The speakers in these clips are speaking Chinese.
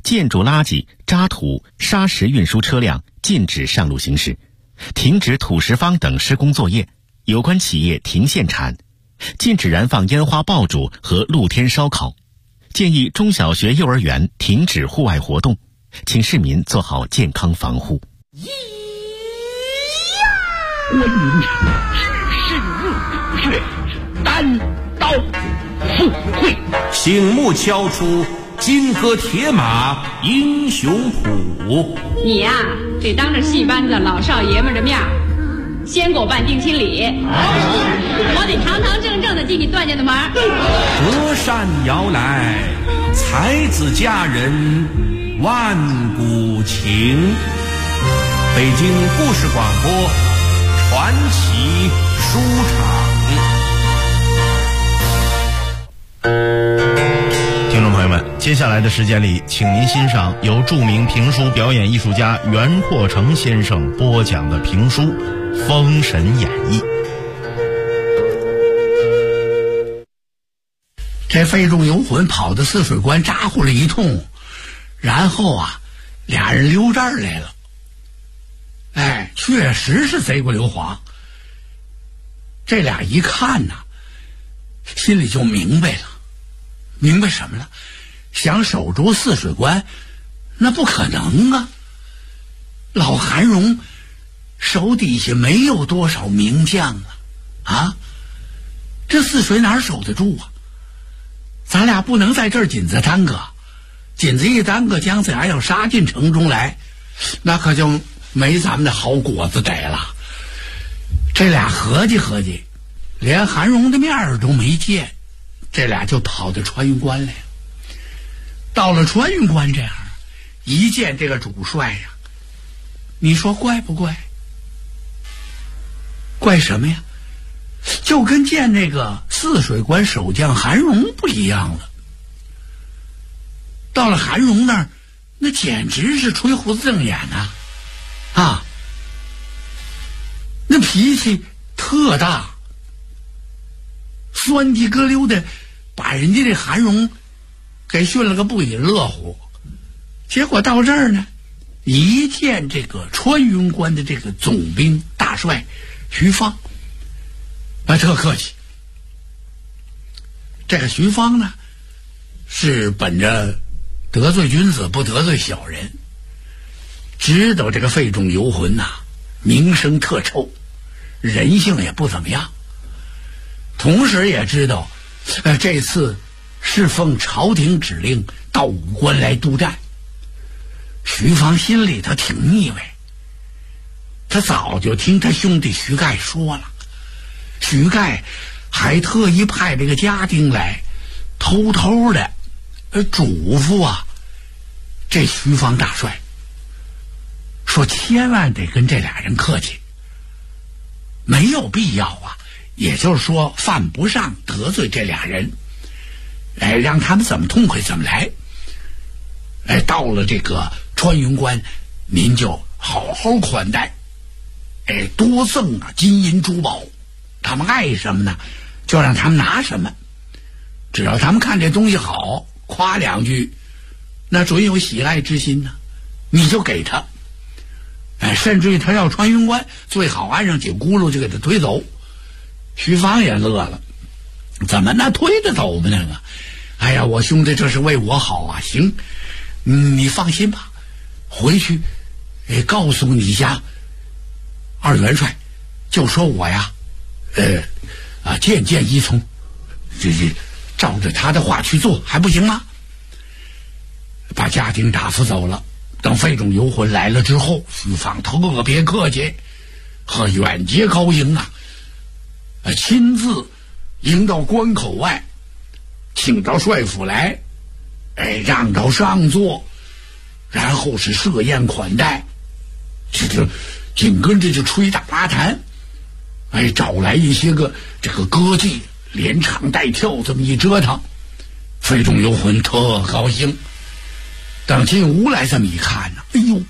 建筑垃圾、渣土、砂石运输车辆禁止上路行驶，停止土石方等施工作业，有关企业停限产，禁止燃放烟花爆竹和露天烧烤，建议中小学、幼儿园停止户外活动，请市民做好健康防护。 关云长事入主穴，单刀赴会， 醒目敲出金戈铁马英雄谱。 你呀，得当着戏班子老少爷们的面先给我办定亲礼，我得堂堂正正的进你段家的门。 隔山遥来，才子佳人万古情。北京故事广播传奇书场。 听众朋友们，接下来的时间里，请您欣赏由著名评书表演艺术家袁阔成先生播讲的评书《封神演义》。 这费仲游魂跑到泗水关咋呼了一通，然后俩人溜这儿来了。确实是贼不溜滑。这俩一看心里就明白了，明白什么了？想守住泗水关，那不可能啊！老韩荣手底下没有多少名将这泗水哪守得住啊？咱俩不能在这儿紧子耽搁，紧子一耽搁，姜子牙要杀进城中来，那可就没咱们的好果子逮了。这俩合计合计，连韩荣的面儿都没见，这俩就跑到穿云关来了。到了穿云关这样，一见这个主帅你说怪不怪？怪什么呀？就跟见那个泗水关守将韩荣不一样了。到了韩荣那儿，那简直是吹胡子瞪眼那脾气特大，酸鸡咯溜的把人家这韩荣给训了个不亦乐乎。结果到这儿呢，一见这个穿云关的这个总兵大帅徐芳，特客气。这个徐芳呢，是本着得罪君子不得罪小人，知道这个费仲游魂名声特臭，人性也不怎么样，同时也知道这次是奉朝廷指令到武关来督战。徐芳心里头挺腻歪，他早就听他兄弟徐盖说了，徐盖还特意派这个家丁来偷偷的嘱咐这徐芳大帅，说千万得跟这俩人客气，没有必要也就是说犯不上得罪这俩人，让他们怎么痛快怎么来。到了这个穿云关，您就好好款待，多赠金银珠宝，他们爱什么呢，就让他们拿什么，只要他们看这东西好，夸两句，那准有喜爱之心呢，你就给他。甚至于他要穿云关，最好安上几轱辘就给他推走。徐芳也乐了，怎么那推着走吧那个？哎呀，我兄弟这是为我好行，你放心吧，回去告诉你家二元帅，就说我渐渐依从，这照着他的话去做还不行吗？把家丁打发走了。等费仲游魂来了之后，徐芳特别客气，和远接高迎亲自迎到关口外，请到帅府来，让到上座，然后是设宴款待，这紧跟着就吹打拉弹，找来一些个这个歌妓连唱带跳，这么一折腾，费仲游魂特高兴。等进屋来这么一看哎呦，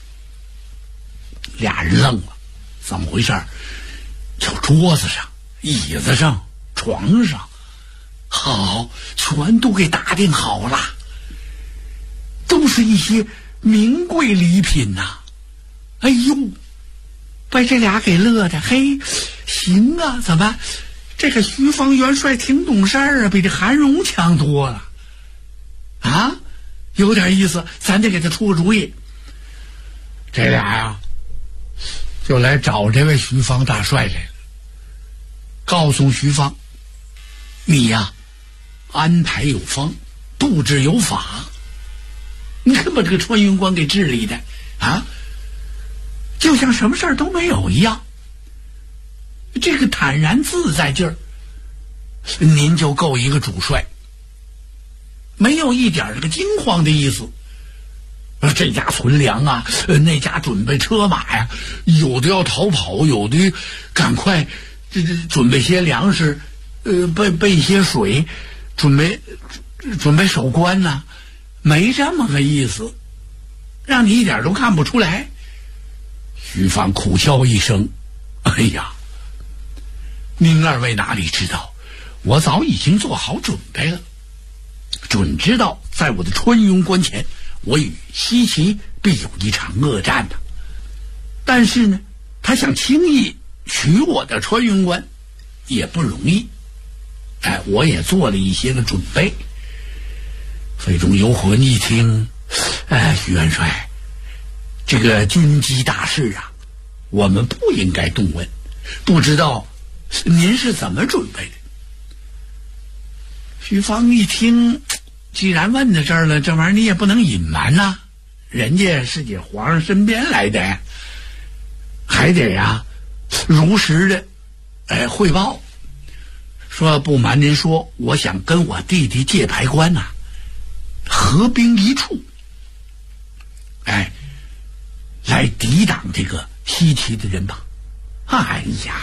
俩人愣了，怎么回事？就桌子上、椅子上、床上，好，全都给打点好了。 都是一些名贵礼品呐。哎呦，把这俩给乐的，嘿，行啊，怎么这个徐方元帅挺懂事儿啊，比这韩荣强多了啊，有点意思，咱得给他出个主意。这俩呀就来找这位徐方大帅来了，告诉徐方，你呀安排有方，布置有法，你看把这个穿云关给治理的啊，就像什么事儿都没有一样，这个坦然自在劲儿，您就够一个主帅，没有一点这个惊慌的意思。这家存粮啊，那家准备车马呀，有的要逃跑，有的赶快准备些粮食，备些水，准备守关呢，没这么个意思，让你一点都看不出来。徐方苦笑一声，哎呀，您二位哪里知道，我早已经做好准备了，准知道在我的穿云关前，我与西岐必有一场恶战的。但是呢，他想轻易取我的穿云关也不容易，我也做了一些个准备。费中游魂一听，徐元帅，这个军机大事啊，我们不应该动问，不知道您是怎么准备的。徐方一听，既然问到这儿了，这玩意儿你也不能隐瞒呐，人家是你皇上身边来的，还得呀如实的汇报。说不瞒您说，我想跟我弟弟界牌关呐合兵一处，来抵挡这个西岐的人马。哎呀，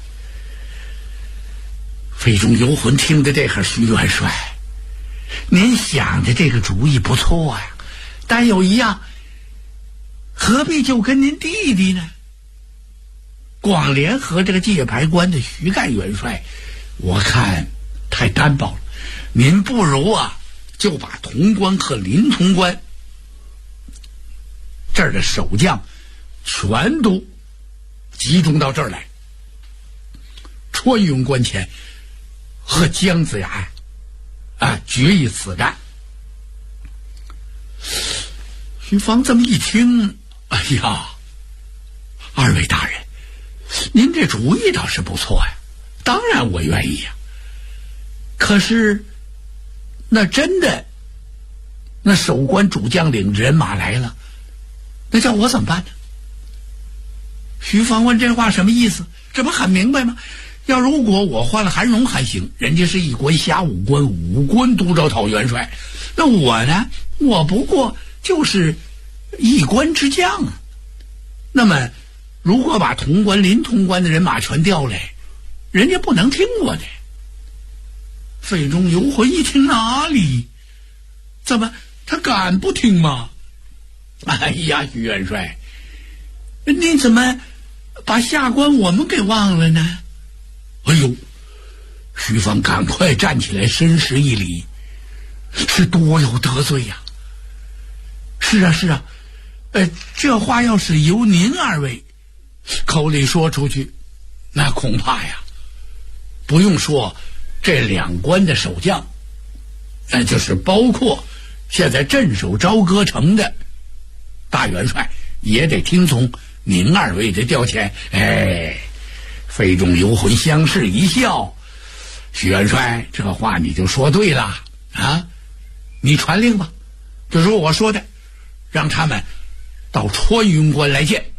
费中游魂听着这个，徐元帅，您想的这个主意不错呀，但有一样，何必就跟您弟弟呢？光联合这个界牌关的徐干元帅，我看太单薄了。您不如啊，就把潼关和临潼关这儿的守将全都集中到这儿来，穿云关前和姜子牙决一死战。徐方这么一听，哎呀，二位大人，您这主意倒是不错呀，当然我愿意呀。可是那真的那守关主将领人马来了，那叫我怎么办呢？徐方问这话什么意思？这不很明白吗？要如果我换了韩荣还行，人家是一关辖五关，五关都招讨元帅，那我呢，我不过就是一关之将啊。那么如果把潼关临潼关的人马全调来，人家不能听我的。费中游魂一听，哪里？怎么他敢不听吗？哎呀，徐元帅，你怎么把下关我们给忘了呢？哎呦，徐方赶快站起来，深施一礼，是多有得罪呀！是啊，是啊，这话要是由您二位口里说出去，那恐怕呀，不用说这两关的守将，就是包括现在镇守朝歌城的大元帅，也得听从您二位的调遣。费中游魂相视一笑，徐元帅，这话你就说对了啊！你传令吧，就说我说的，让他们到穿云关来见。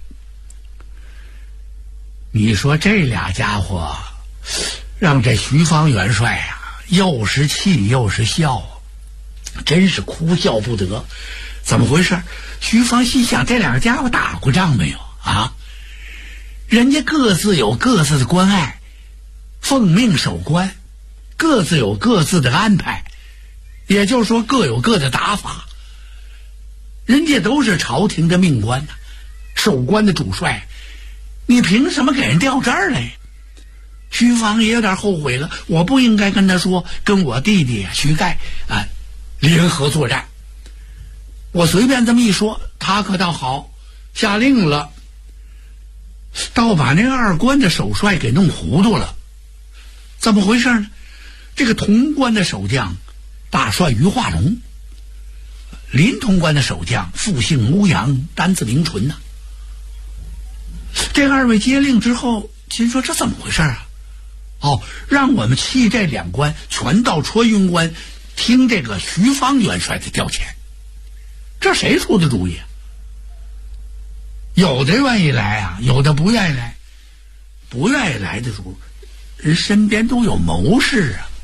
你说这俩家伙让这徐方元帅啊，又是气又是笑，真是哭笑不得。怎么回事？徐方心想，这两个家伙打过仗没有啊？人家各自有各自的关爱，奉命守关，各自有各自的安排，也就是说各有各的打法。人家都是朝廷的命官守关的主帅，你凭什么给人调这儿来？徐方也有点后悔了，我不应该跟他说跟我弟弟徐盖联合作战。 我随便这么一说，他可倒好，下令了，倒把那二关的首帅给弄糊涂了。怎么回事呢？这个潼关的守将大帅于化龙，临潼关的守将复姓欧阳，单字明纯呐。这二位接令之后，心说这怎么回事啊？让我们弃这两关，全到穿云关听这个徐芳元帅的调遣。这谁出的主意啊？有的愿意来啊，有的不愿意来。不愿意来的主，人身边都有谋士啊。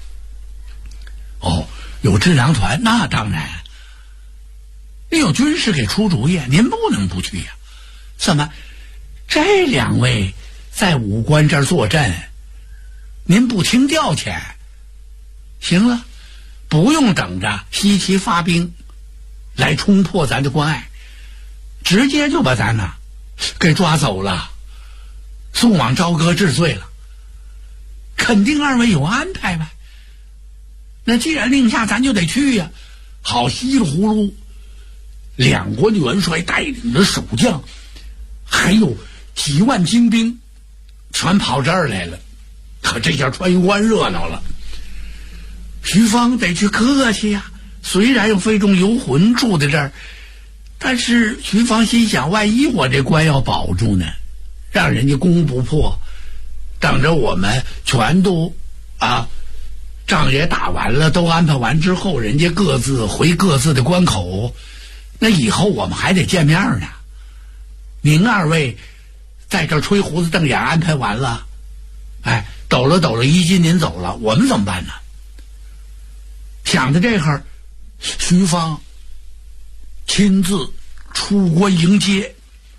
有智囊团，那当然。有军师给出主意，您不能不去呀。怎么，这两位在武关这儿坐镇，您不听调遣？行了，不用等着西岐发兵来冲破咱的关隘，直接就把咱呐给抓走了，送往朝歌治罪了。肯定二位有安排呗。那既然令下，咱就得去呀。好，稀里糊涂，两关元帅带领着守将，还有几万精兵，全跑这儿来了。可这下穿云关热闹了。徐芳得去客气呀。虽然有费仲游魂住在这儿，但是徐芳心想，万一我这关要保住呢，让人家攻不破，等着我们全都仗也打完了，都安排完之后，人家各自回各自的关口，那以后我们还得见面呢。您二位在这吹胡子瞪眼安排完了，抖了衣襟您走了，我们怎么办呢？想到这会儿，徐芳亲自出关迎接。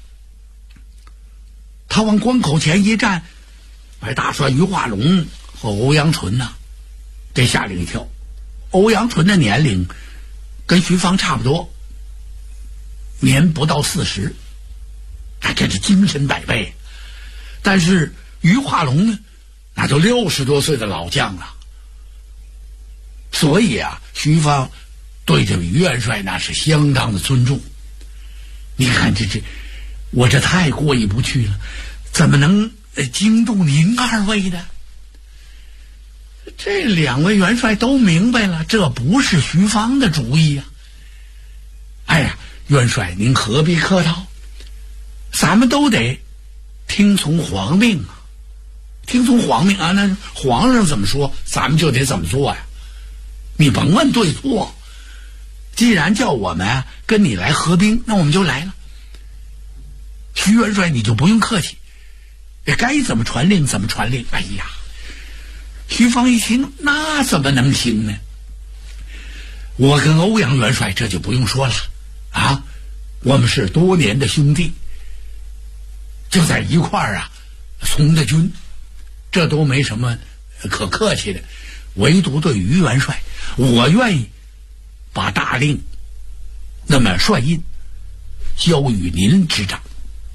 他往关口前一站，把大帅于化龙和欧阳纯给吓了一跳。欧阳纯的年龄跟徐芳差不多，年不到40，他真是精神百倍。但是于化龙呢，那就60多岁的老将了。所以徐芳对这于元帅那是相当的尊重。你看我这太过意不去了，怎么能惊动您二位呢？这两位元帅都明白了，这不是徐芳的主意呀。元帅您何必客套，咱们都得听从皇命啊。听从皇命那皇上怎么说咱们就得怎么做呀。你甭问对错，既然叫我们跟你来合兵，那我们就来了。徐元帅你就不用客气，该怎么传令怎么传令。徐芳一听，那怎么能行呢？我跟欧阳元帅这就不用说了我们是多年的兄弟，就在一块儿从的军，这都没什么可客气的。唯独对于元帅，我愿意把大令那么帅印交与您执掌。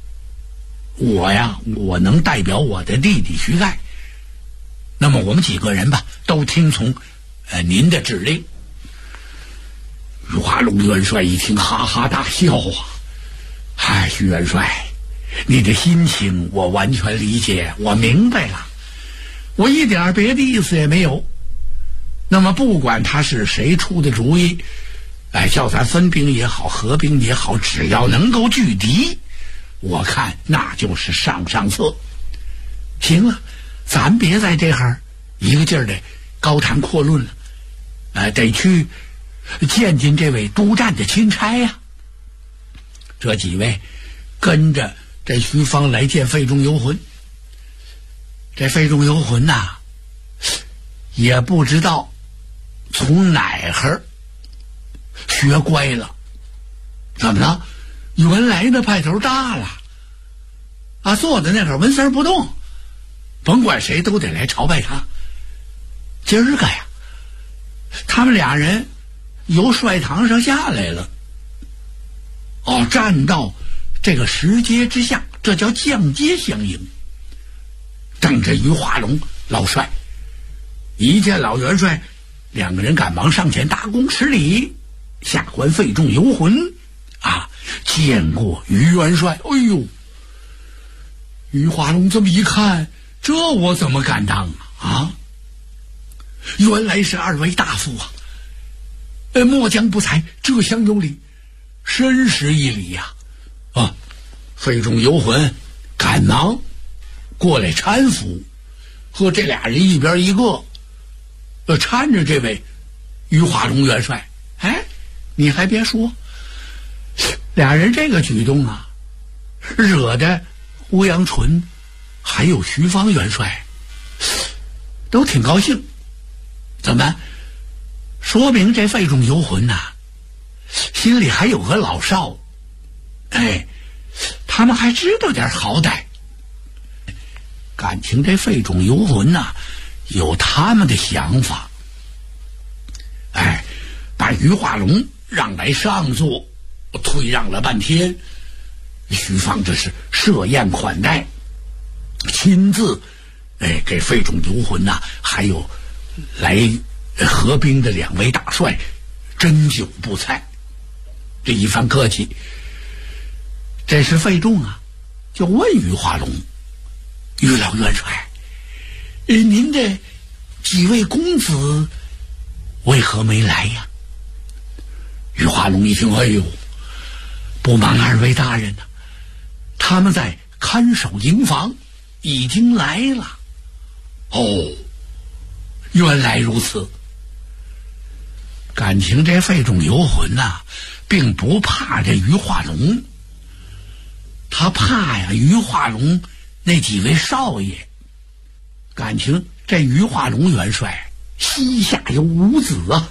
我能代表我的弟弟徐盖，那么我们几个人都听从您的指令。于化龙元帅一听，哈哈大笑徐元帅，你的心情我完全理解，我明白了，我一点别的意思也没有。那么不管他是谁出的主意，叫咱分兵也好，合兵也好，只要能够拒敌，我看那就是上策。行了，咱别在这儿一个劲儿的高谈阔论了，得去见见这位督战的钦差呀。这几位跟着这徐芳来见费仲游魂。这费仲游魂也不知道从哪儿学乖了，怎么了？原来的派头大了坐在那儿纹丝不动，甭管谁都得来朝拜他。今儿个他们俩人由帅堂上下来了，站到这个石阶之下，这叫将阶相迎。等着于化龙老帅，一见老元帅，两个人赶忙上前搭躬施礼，下官费仲游魂见过于元帅。哎呦，于化龙这么一看，这我怎么敢当啊？原来是二位大夫啊！末将不才，这厢有礼，深施一礼呀！费仲游魂赶忙过来搀扶，和这俩人一边一个，搀着这位于化龙元帅。哎，你还别说，俩人这个举动啊，惹得欧阳纯还有徐芳元帅都挺高兴。怎么？说明这费仲游魂呐，心里还有个老少。哎，他们还知道点好歹。感情这费仲游魂呐，有他们的想法。哎，把于化龙让来上座，退让了半天。徐芳这是设宴款待，亲自给费仲游魂呐，还有来合兵的两位大帅斟酒布菜。这一番客气，这时费仲啊就问于化龙：“于老元帅，您的几位公子为何没来呀？”于化龙一听，哎呦，不瞒二位大人呐，他们在看守营房，已经来了。哦，原来如此。感情这费仲游魂呐，并不怕这于化龙，他怕呀于化龙那几位少爷。感情这于化龙元帅膝下有5子啊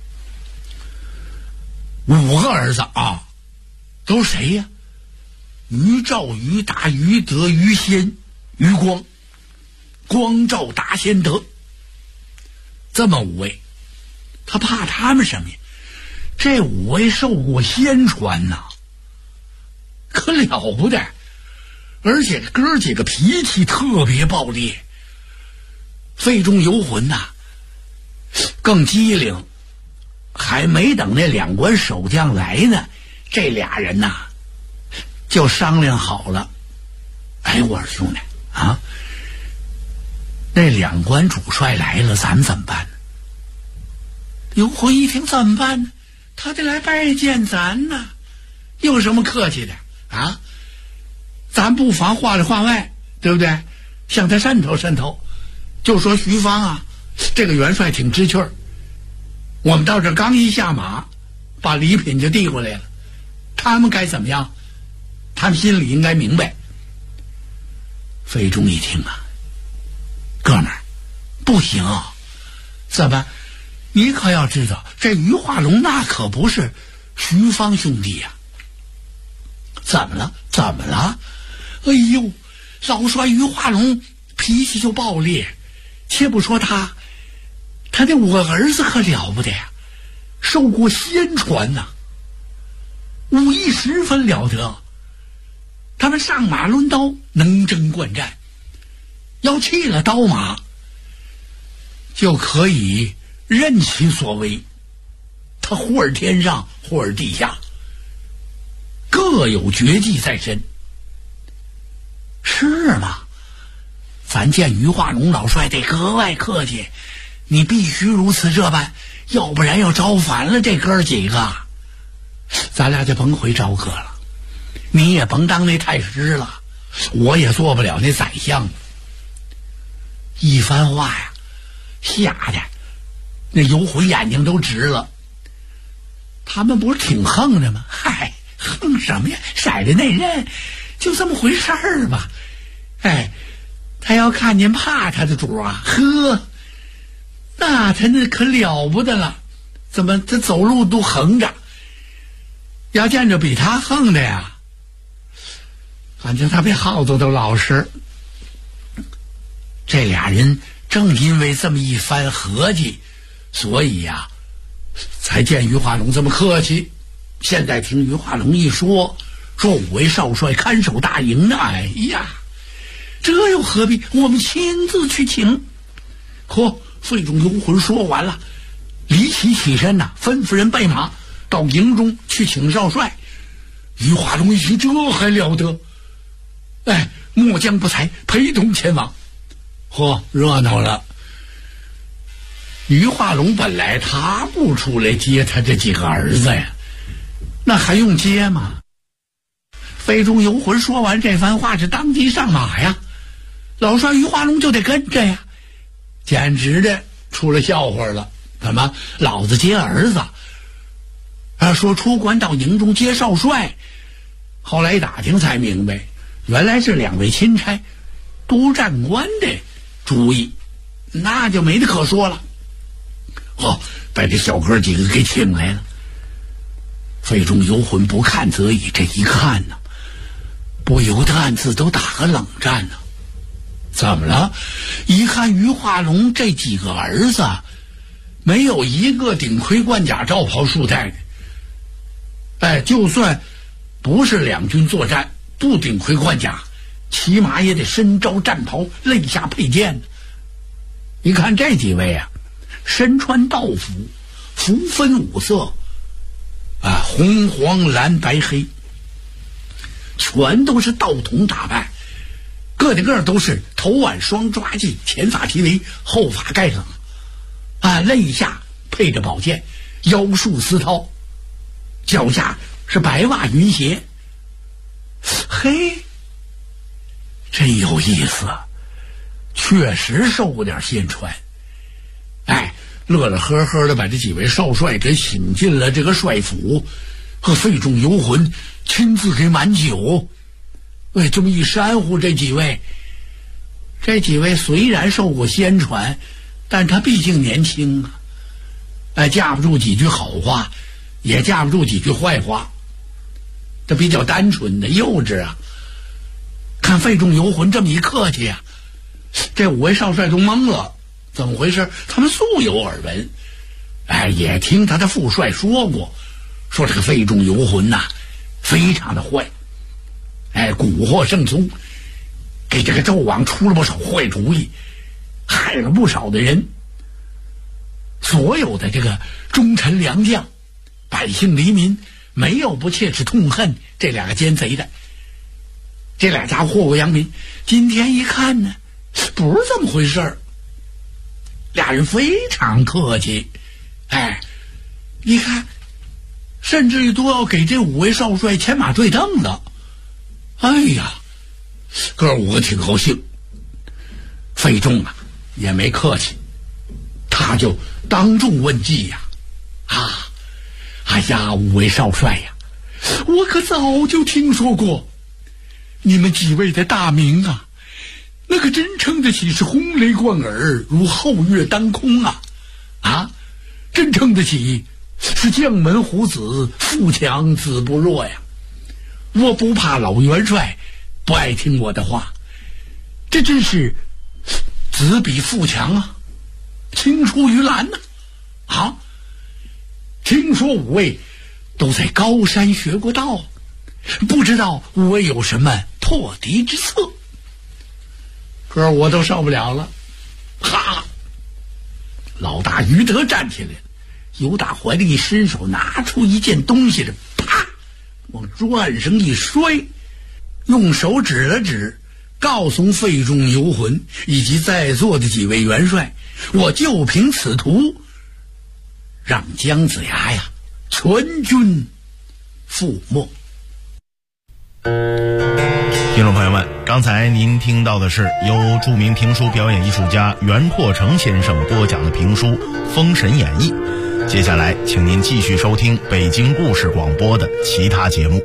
，5个儿子啊，都是谁呀？于兆、于达、于德、于先、于光，光兆达先德，这么5位。他怕他们什么呀？这5位受过先传呐，可了不得，而且哥几个脾气特别暴烈。费仲游魂呐更机灵，还没等那两关守将来呢，这俩人呐就商量好了。哎，我说兄弟啊，那两关主帅来了，咱们怎么办呢？游魂一听怎么办呢？他得来拜见咱呢，有什么客气的啊？咱不妨话里话外，对不对？向他渗透渗透，就说徐芳啊，这个元帅挺知趣儿。我们到这刚一下马，把礼品就递过来了，他们该怎么样？他们心里应该明白。费仲一听啊，哥们儿，不行啊，怎么？你可要知道，这于化龙那可不是徐芳兄弟呀。怎么了？怎么了？哎呦，老帅于化龙脾气就暴烈，且不说他那5个儿子可了不得呀，受过先传呐，武艺十分了得。他们上马抡刀，能征惯战，要弃了刀马，就可以任其所为。他忽而天上，忽而地下，各有绝技在身。是吗？咱见于化龙老帅得格外客气，你必须如此这般，要不然要招烦了这哥几个。咱俩就甭回朝歌了，你也甭当那太师了，我也做不了那宰相。一番话呀，吓得那游魂眼睛都直了。他们不是挺横的吗？嗨，横什么呀？骰的那人就这么回事儿吧。哎，他要看见怕他的主啊，呵，那他那可了不得了。怎么他走路都横着？要见着比他横的呀，反正他比耗子都老实。这俩人正因为这么一番合计，所以呀才见于化龙这么客气。现在听于化龙一说5位少帅看守大营呢，哎呀，这又何必？我们亲自去请。嚯，费仲游魂说完了，离奇起身呐，吩咐人备马到营中去请少帅。 于化龙一听，这还了得！哎，末将不才，陪同前往。嚯，热闹了！于化龙本来他不出来接他这几个儿子呀，那还用接吗？费仲游魂说完这番话是当即上马呀，老帅于化龙就得跟着呀，简直的出了笑话了。怎么老子接儿子说出关到营中接少帅，后来打听才明白，原来是2位钦差督战官的主意，那就没得可说了。把这小哥几个给请来了。费仲游魂不看则已，这一看呢，不由得暗自都打个冷战呢。怎么了？一看于化龙这几个儿子，没有一个顶盔贯甲罩袍束带的。就算不是两军作战，不顶盔贯甲，起码也得身着战袍，肋下佩剑。你看这几位啊，身穿道服，服分5色，红黄蓝白黑，全都是道童打扮，个都是头挽双抓髻，前发齐围，后发盖梗，肋下配着宝剑，腰束丝绦，脚下是白袜云鞋。嘿，真有意思，确实受过点先传。乐乐呵呵的把这几位少帅给请进了这个帅府，和费仲游魂亲自给满酒。这么一煽乎，这几位虽然受过先传，但他毕竟年轻架不住几句好话，也架不住几句坏话，他比较单纯的幼稚啊。看费仲游魂这么一客气啊，这5位少帅都懵了，怎么回事？他们素有耳闻，也听他的副帅说过，说这个费仲游魂非常的坏，蛊惑圣宗，给这个纣王出了不少坏主意，害了不少的人。所有的这个忠臣良将、百姓黎民，没有不切齿痛恨这2个奸贼的。这2家祸国殃民，今天一看呢，不是这么回事儿。俩人非常客气，你看，甚至于都要给这5位少帅牵马对凳子。哥5个挺高兴。费仲也没客气，他就当众问计呀。5位少帅呀，我可早就听说过你们几位的大名那可真称得起是轰雷贯耳，如皓月当空真称得起是将门虎子，富强子不弱呀。我不怕老元帅不爱听我的话，这真是子比富强青出于蓝听说5位都在高山学过道，不知道5位有什么破敌之策。哥我都受不了了，老大于德站起来了，由打怀里一伸手，拿出一件东西来，啪往桌上一摔，用手指了指，告诉费仲游魂以及在座的几位元帅，我就凭此图，让姜子牙全军覆没。 听众朋友们，刚才您听到的是由著名评书表演艺术家袁阔成先生播讲的评书《封神演义》。接下来请您继续收听北京故事广播的其他节目。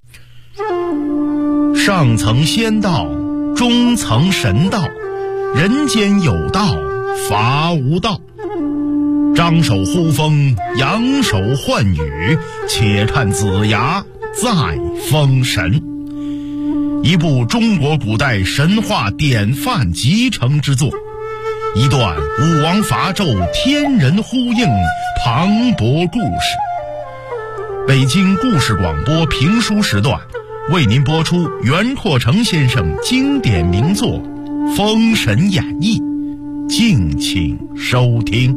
上层仙道，中层神道，人间有道，伐无道。张手呼风，扬手唤雨，且看子牙再封神。一部中国古代神话典范集成之作，一段武王伐纣天人呼应磅礴故事。北京故事广播评书时段为您播出袁阔成先生经典名作《封神演义》，敬请收听。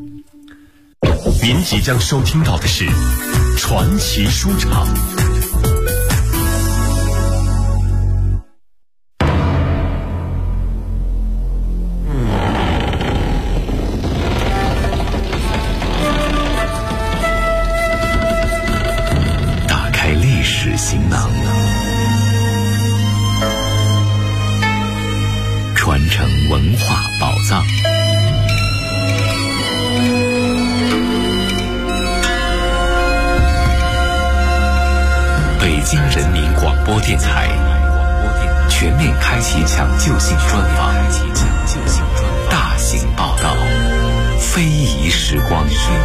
您即将收听到的是传奇书场。 囊，传承文化宝藏。北京人民广播电台全面开启抢救性专访，大型报道，非遗时光。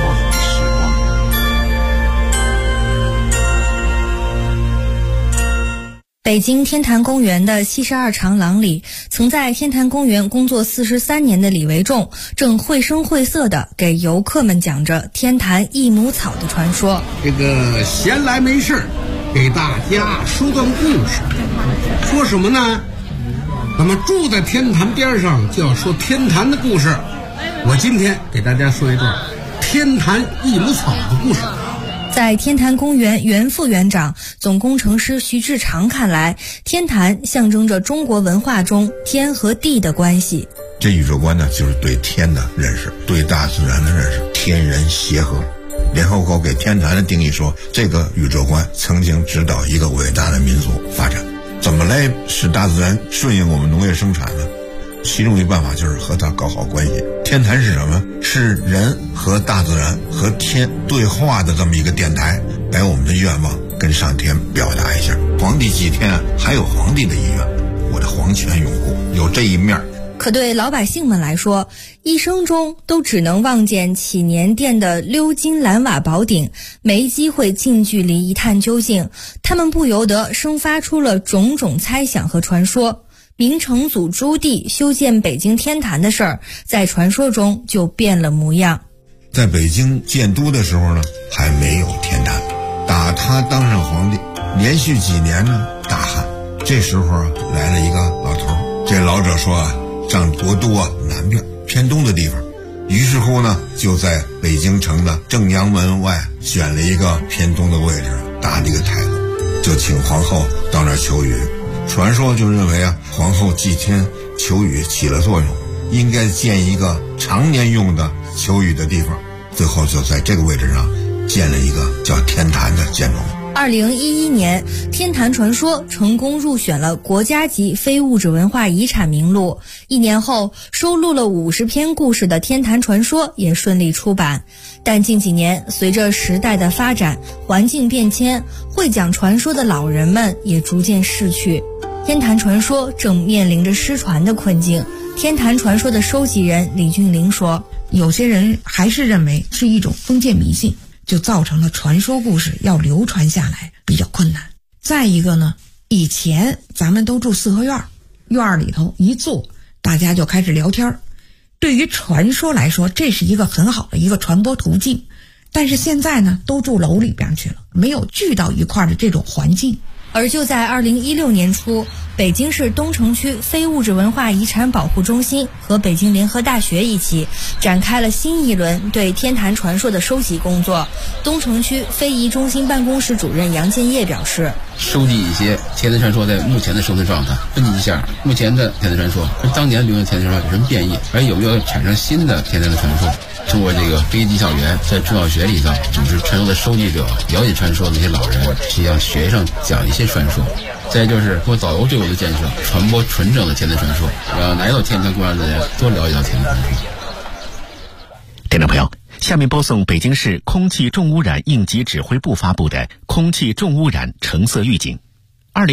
北京天坛公园的72长廊里，曾在天坛公园工作43年的李维仲，正绘声绘色地给游客们讲着天坛益母草的传说。 这个闲来没事给大家说段故事。说什么呢？咱们住在天坛边上，就要说天坛的故事。我今天给大家说一段天坛益母草的故事。 在天坛公园原副园长、总工程师徐志长看来，天坛象征着中国文化中天和地的关系。 这宇宙观呢，就是对天的认识，对大自然的认识，天人协和。联合国给天坛的定义说，这个宇宙观曾经指导一个伟大的民族发展。怎么来使大自然顺应我们农业生产呢？其中一个办法就是和它搞好关系。天坛是什么？是人和大自然和天对话的这么一个电台，把我们的愿望跟上天表达一下。皇帝祭天还有皇帝的意愿，我的皇权拥护，有这一面。 可对老百姓们来说，一生中都只能望见祈年殿的鎏金蓝瓦宝顶，没机会近距离一探究竟，他们不由得生发出了种种猜想和传说。明成祖朱棣修建北京天坛的事儿，在传说中就变了模样。 在北京建都的时候呢，还没有天坛。打他当上皇帝，连续几年呢大旱。这时候啊，来了一个老头，这老者说啊，上国都啊南边偏东的地方。于是乎呢，就在北京城的正阳门外选了一个偏东的位置，搭了一个台子，就请皇后到那儿求雨。传说就认为啊，皇后祭天求雨起了作用，应该建一个常年用的求雨的地方。最后就在这个位置上建了一个叫天坛的建筑。 2011年，天坛传说成功入选了国家级非物质文化遗产名录。1年后，收录了50篇故事的天坛传说也顺利出版。但近几年，随着时代的发展，环境变迁，会讲传说的老人们也逐渐逝去。天坛传说正面临着失传的困境。天坛传说的收集人李俊玲说， 有些人还是认为是一种封建迷信，就造成了传说故事要流传下来比较困难。再一个呢，以前咱们都住四合院，院里头一坐，大家就开始聊天。对于传说来说，这是一个很好的一个传播途径。但是现在呢，都住楼里边去了，没有聚到一块的这种环境。 而就在2016年初，北京市东城区非物质文化遗产保护中心和北京联合大学一起展开了新一轮对天坛传说的收集工作。东城区非遗中心办公室主任杨建业表示， 收集一些天坛传说在目前的生存状态，分析一下目前的天坛传说跟当年流行天坛传说有什么变异，而有没有产生新的天坛的传说。通过这个非遗技校园，在中小学里头组织传说的收集者，了解传说的那些老人，实际上学生讲一些传说。再就是通过导游队伍的建设，传播纯正的天坛传说，让来到天坛公园的人多了解到天坛传说。 听众朋友，下面播送北京市空气重污染应急指挥部发布的空气重污染橙色预警。